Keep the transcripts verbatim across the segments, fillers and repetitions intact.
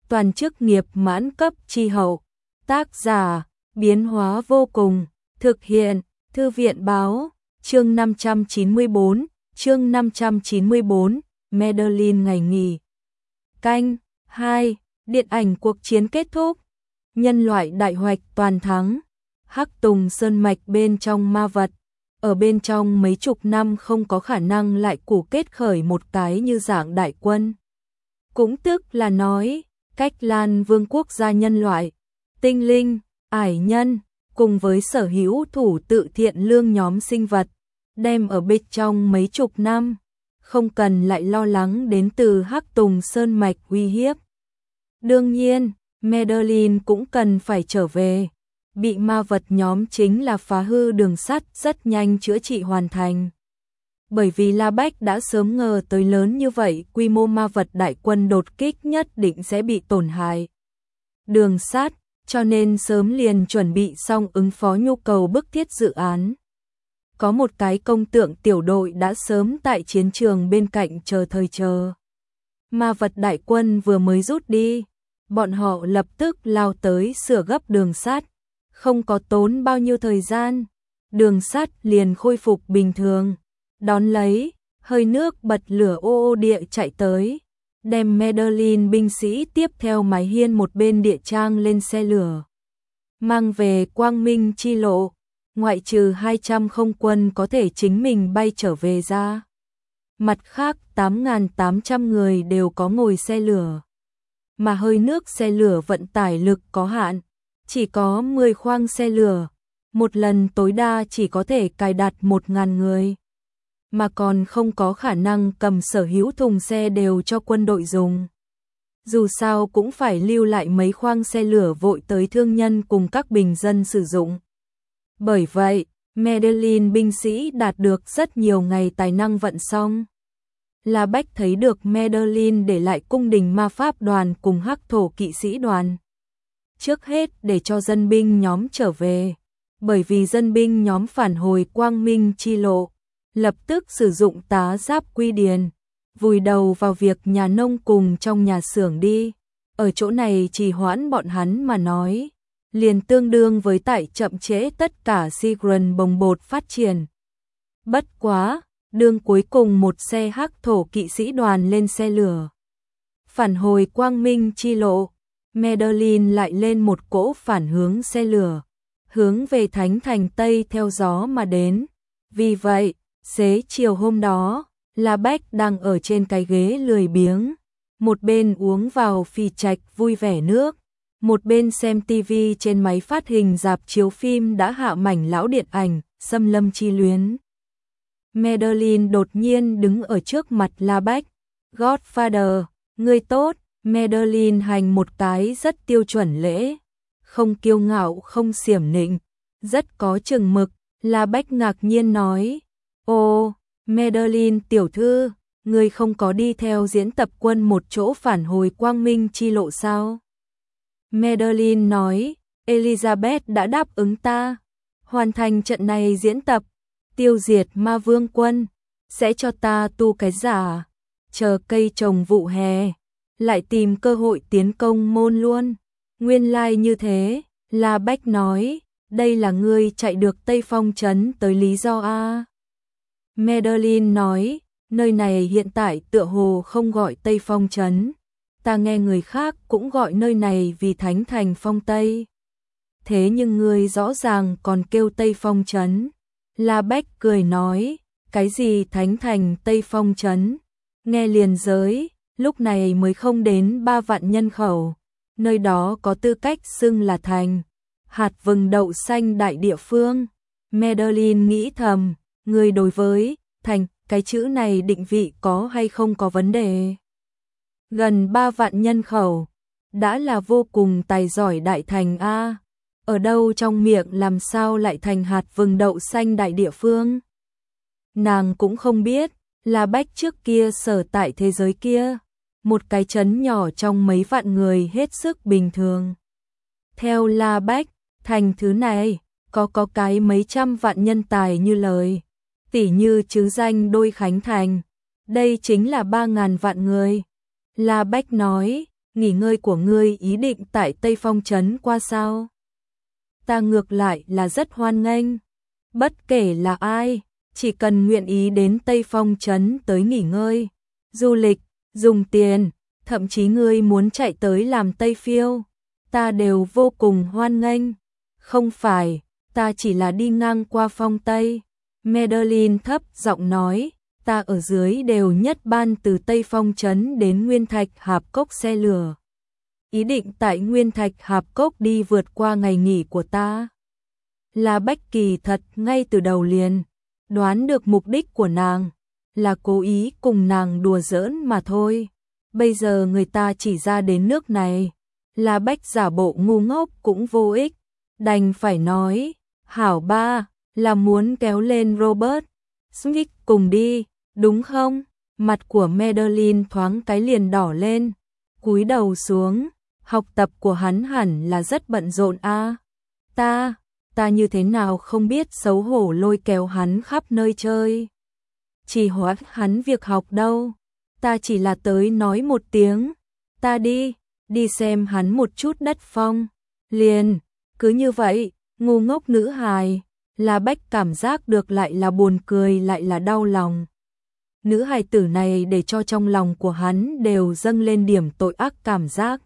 toàn chức nghiệp mãn cấp chi hậu. Tác giả, biến hóa vô cùng, thực hiện, Thư viện báo, chương năm trăm chín mươi bốn, chương năm trăm chín mươi bốn, Medellin ngày nghỉ. Canh, hai, điện ảnh cuộc chiến kết thúc, nhân loại đại hoạch toàn thắng, Hắc Tùng Sơn mạch bên trong ma vật, ở bên trong mấy chục năm không có khả năng lại củ kết khởi một cái như dạng đại quân. Cũng tức là nói, cách Lan Vương quốc gia nhân loại, tinh linh, ải nhân, cùng với sở hữu thủ tự thiện lương nhóm sinh vật, đem ở bên trong mấy chục năm, không cần lại lo lắng đến từ Hắc Tùng Sơn mạch uy hiếp. Đương nhiên, Medellin cũng cần phải trở về, bị ma vật nhóm chính là phá hư đường sắt rất nhanh chữa trị hoàn thành. Bởi vì La Bách đã sớm ngờ tới lớn như vậy, quy mô ma vật đại quân đột kích nhất định sẽ bị tổn hại đường sắt, cho nên sớm liền chuẩn bị xong ứng phó nhu cầu bức thiết dự án. Có một cái công tượng tiểu đội đã sớm tại chiến trường bên cạnh chờ thời chờ. Ma vật đại quân vừa mới rút đi, bọn họ lập tức lao tới sửa gấp đường sắt, không có tốn bao nhiêu thời gian, đường sắt liền khôi phục bình thường. Đón lấy, hơi nước bật lửa ô ô địa chạy tới, đem Medellin binh sĩ tiếp theo mái hiên một bên địa trang lên xe lửa, mang về Quang Minh chi lộ, ngoại trừ hai trăm không quân có thể chính mình bay trở về ra. Mặt khác tám nghìn tám trăm người đều có ngồi xe lửa, mà hơi nước xe lửa vận tải lực có hạn, chỉ có mười khoang xe lửa, một lần tối đa chỉ có thể cài đặt một nghìn người. Mà còn không có khả năng cầm sở hữu thùng xe đều cho quân đội dùng. Dù sao cũng phải lưu lại mấy khoang xe lửa vội tới thương nhân cùng các bình dân sử dụng. Bởi vậy, Medellin binh sĩ đạt được rất nhiều ngày tài năng vận xong. La Bách thấy được Medellin để lại cung đình ma pháp đoàn cùng hắc thổ kỵ sĩ đoàn. Trước hết để cho dân binh nhóm trở về, bởi vì dân binh nhóm phản hồi Quang Minh chi lộ, lập tức sử dụng tá giáp quy điền, vùi đầu vào việc nhà nông cùng trong nhà xưởng đi. Ở chỗ này trì hoãn bọn hắn mà nói, liền tương đương với tại chậm trễ tất cả Sigran bồng bột phát triển. Bất quá, đương cuối cùng một xe hắc thổ kỵ sĩ đoàn lên xe lửa, phản hồi Quang Minh chi lộ, Medellin lại lên một cỗ phản hướng xe lửa, hướng về Thánh Thành Tây theo gió mà đến. Vì vậy, xế chiều hôm đó, La Bách đang ở trên cái ghế lười biếng, một bên uống vào phì trạch vui vẻ nước, một bên xem tivi trên máy phát hình rạp chiếu phim đã hạ mảnh lão điện ảnh, Xâm Lâm Chi Luyến. Medellin đột nhiên đứng ở trước mặt La Bách. Godfather, ngươi tốt. Medellin hành một cái rất tiêu chuẩn lễ, không kiêu ngạo không xiểm nịnh, rất có chừng mực. La Bách ngạc nhiên nói, ô, Medellin tiểu thư, ngươi không có đi theo diễn tập quân một chỗ phản hồi Quang Minh chi lộ sao? Medellin nói, Elizabeth đã đáp ứng ta, hoàn thành trận này diễn tập, tiêu diệt ma vương quân, sẽ cho ta tu cái giả, chờ cây trồng vụ hè, lại tìm cơ hội tiến công môn luôn. Nguyên lai like như thế, La Bách nói, đây là ngươi chạy được Tây Phong trấn tới lý do a. Medellin nói, nơi này hiện tại tựa hồ không gọi Tây Phong trấn, ta nghe người khác cũng gọi nơi này vì Thánh Thành Phong Tây. Thế nhưng ngươi rõ ràng còn kêu Tây Phong trấn. La Bách cười nói, cái gì Thánh Thành Tây Phong trấn, nghe liền giới, lúc này mới không đến ba vạn nhân khẩu, nơi đó có tư cách xưng là thành hạt vừng đậu xanh đại địa phương. Medellin nghĩ thầm, người đối với thành cái chữ này định vị có hay không có vấn đề. Gần ba vạn nhân khẩu, đã là vô cùng tài giỏi đại thành a. Ở đâu trong miệng làm sao lại thành hạt vừng đậu xanh đại địa phương? Nàng cũng không biết, La Bách trước kia sở tại thế giới kia, một cái trấn nhỏ trong mấy vạn người hết sức bình thường. Theo La Bách, thành thứ này, có có cái mấy trăm vạn nhân tài như lời, tỉ như chứ danh đôi Khánh Thành, đây chính là ba ngàn vạn người. La Bách nói, nghỉ ngơi của ngươi ý định tại Tây Phong Trấn qua sao? Ta ngược lại là rất hoan nghênh. Bất kể là ai, chỉ cần nguyện ý đến Tây Phong Trấn tới nghỉ ngơi, du lịch, dùng tiền, thậm chí ngươi muốn chạy tới làm Tây Phiêu, ta đều vô cùng hoan nghênh. Không phải, ta chỉ là đi ngang qua Phong Tây. Madeline thấp giọng nói, ta ở dưới đều nhất ban từ Tây Phong Trấn đến Nguyên Thạch Hạp Cốc xe lửa. Ý định tại Nguyên Thạch Hạp Cốc đi vượt qua ngày nghỉ của ta. Là Bách kỳ thật ngay từ đầu liền đoán được mục đích của nàng, là cố ý cùng nàng đùa giỡn mà thôi. Bây giờ người ta chỉ ra đến nước này, là Bách giả bộ ngu ngốc cũng vô ích, đành phải nói, hảo ba, là muốn kéo lên Robert Smith cùng đi, đúng không? Mặt của Madeline thoáng cái liền đỏ lên, cúi đầu xuống, học tập của hắn hẳn là rất bận rộn a. Ta, ta như thế nào không biết xấu hổ lôi kéo hắn khắp nơi chơi. Chỉ hoãn hắn việc học đâu, ta chỉ là tới nói một tiếng, ta đi, đi xem hắn một chút đất phong. Liền, cứ như vậy, ngu ngốc nữ hài, là Bách cảm giác được lại là buồn cười lại là đau lòng. Nữ hài tử này để cho trong lòng của hắn đều dâng lên điểm tội ác cảm giác.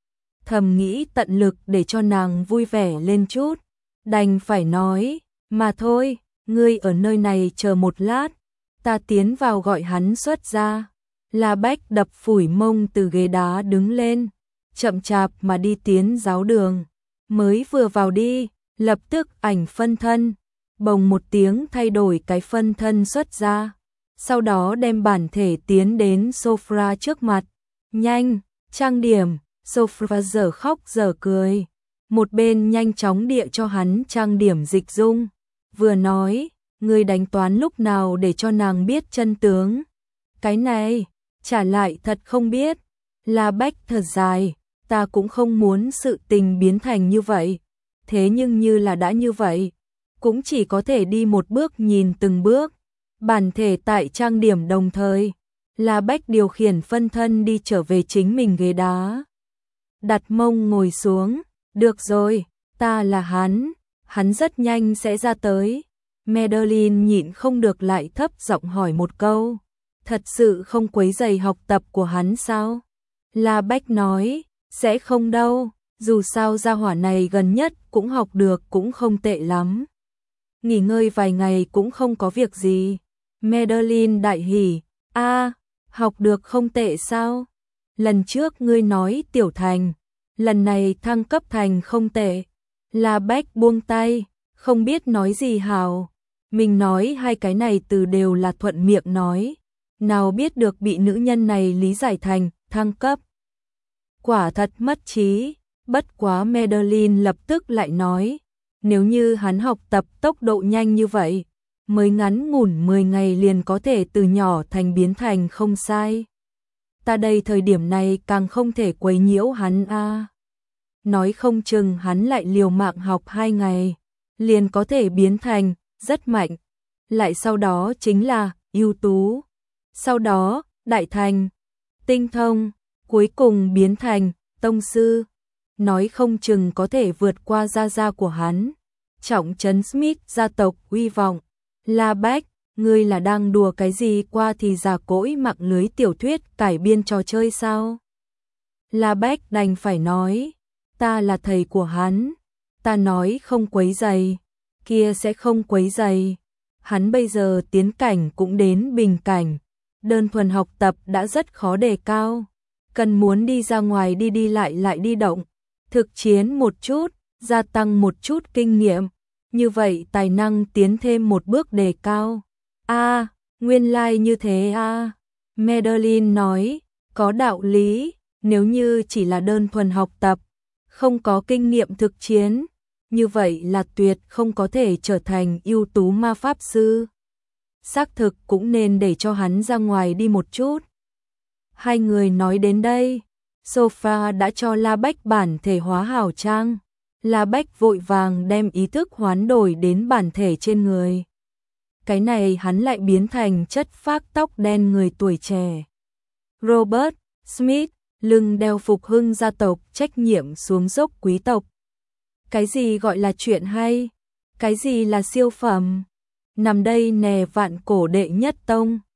Thầm nghĩ tận lực để cho nàng vui vẻ lên chút, đành phải nói, mà thôi, ngươi ở nơi này chờ một lát, ta tiến vào gọi hắn xuất ra. La Bách đập phủi mông từ ghế đá đứng lên, chậm chạp mà đi tiến giáo đường. Mới vừa vào đi, lập tức ảnh phân thân, bồng một tiếng thay đổi cái phân thân xuất ra. Sau đó đem bản thể tiến đến Sophia trước mặt. Nhanh, trang điểm, Sophia giờ khóc giờ cười. Một bên nhanh chóng địa cho hắn trang điểm dịch dung. Vừa nói, ngươi đánh toán lúc nào để cho nàng biết chân tướng. Cái này, trả lại thật không biết. La Bách thật dài, ta cũng không muốn sự tình biến thành như vậy. Thế nhưng như là đã như vậy, cũng chỉ có thể đi một bước nhìn từng bước. Bản thể tại trang điểm đồng thời, La Bách điều khiển phân thân đi trở về chính mình ghế đá. Đặt mông ngồi xuống, được rồi, ta là hắn, hắn rất nhanh sẽ ra tới. Madeline nhịn không được lại thấp giọng hỏi một câu, thật sự không quấy rầy học tập của hắn sao? La Bách nói, sẽ không đâu, dù sao gia hỏa này gần nhất cũng học được cũng không tệ lắm. Nghỉ ngơi vài ngày cũng không có việc gì. Madeline đại hỉ, a, học được không tệ sao? Lần trước ngươi nói tiểu thành, lần này thăng cấp thành không tệ. La Bách buông tay, không biết nói gì hào. Mình nói hai cái này từ đều là thuận miệng nói, nào biết được bị nữ nhân này lý giải thành thăng cấp. Quả thật mất trí, bất quá Madeline lập tức lại nói, nếu như hắn học tập tốc độ nhanh như vậy, mới ngắn ngủn mười ngày liền có thể từ nhỏ thành biến thành không sai. Ta đây thời điểm này càng không thể quấy nhiễu hắn a. À. Nói không chừng hắn lại liều mạng học hai ngày, liền có thể biến thành rất mạnh, lại sau đó chính là ưu tú, sau đó đại thành, tinh thông, cuối cùng biến thành tông sư. Nói không chừng có thể vượt qua gia gia của hắn, trọng trấn Smith gia tộc uy vọng. La Bách, ngươi là đang đùa cái gì, qua thì già cỗi mạng lưới tiểu thuyết cải biên trò chơi sao? La Bách đành phải nói, ta là thầy của hắn, ta nói không quấy rầy, kia sẽ không quấy rầy. Hắn bây giờ tiến cảnh cũng đến bình cảnh, đơn thuần học tập đã rất khó đề cao, cần muốn đi ra ngoài đi đi lại lại đi động, thực chiến một chút, gia tăng một chút kinh nghiệm, như vậy tài năng tiến thêm một bước đề cao. A, à, nguyên lai like như thế a. À. Madeline nói, có đạo lý, nếu như chỉ là đơn thuần học tập, không có kinh nghiệm thực chiến, như vậy là tuyệt không có thể trở thành ưu tú ma pháp sư. Xác thực cũng nên để cho hắn ra ngoài đi một chút. Hai người nói đến đây, Sophia đã cho La Bách bản thể hóa hào trang. La Bách vội vàng đem ý thức hoán đổi đến bản thể trên người. Cái này hắn lại biến thành chất phác tóc đen người tuổi trẻ. Robert Smith, lưng đeo phục hưng gia tộc, trách nhiệm xuống dốc quý tộc. Cái gì gọi là chuyện hay? Cái gì là siêu phẩm? Nằm đây nè vạn cổ đệ nhất tông.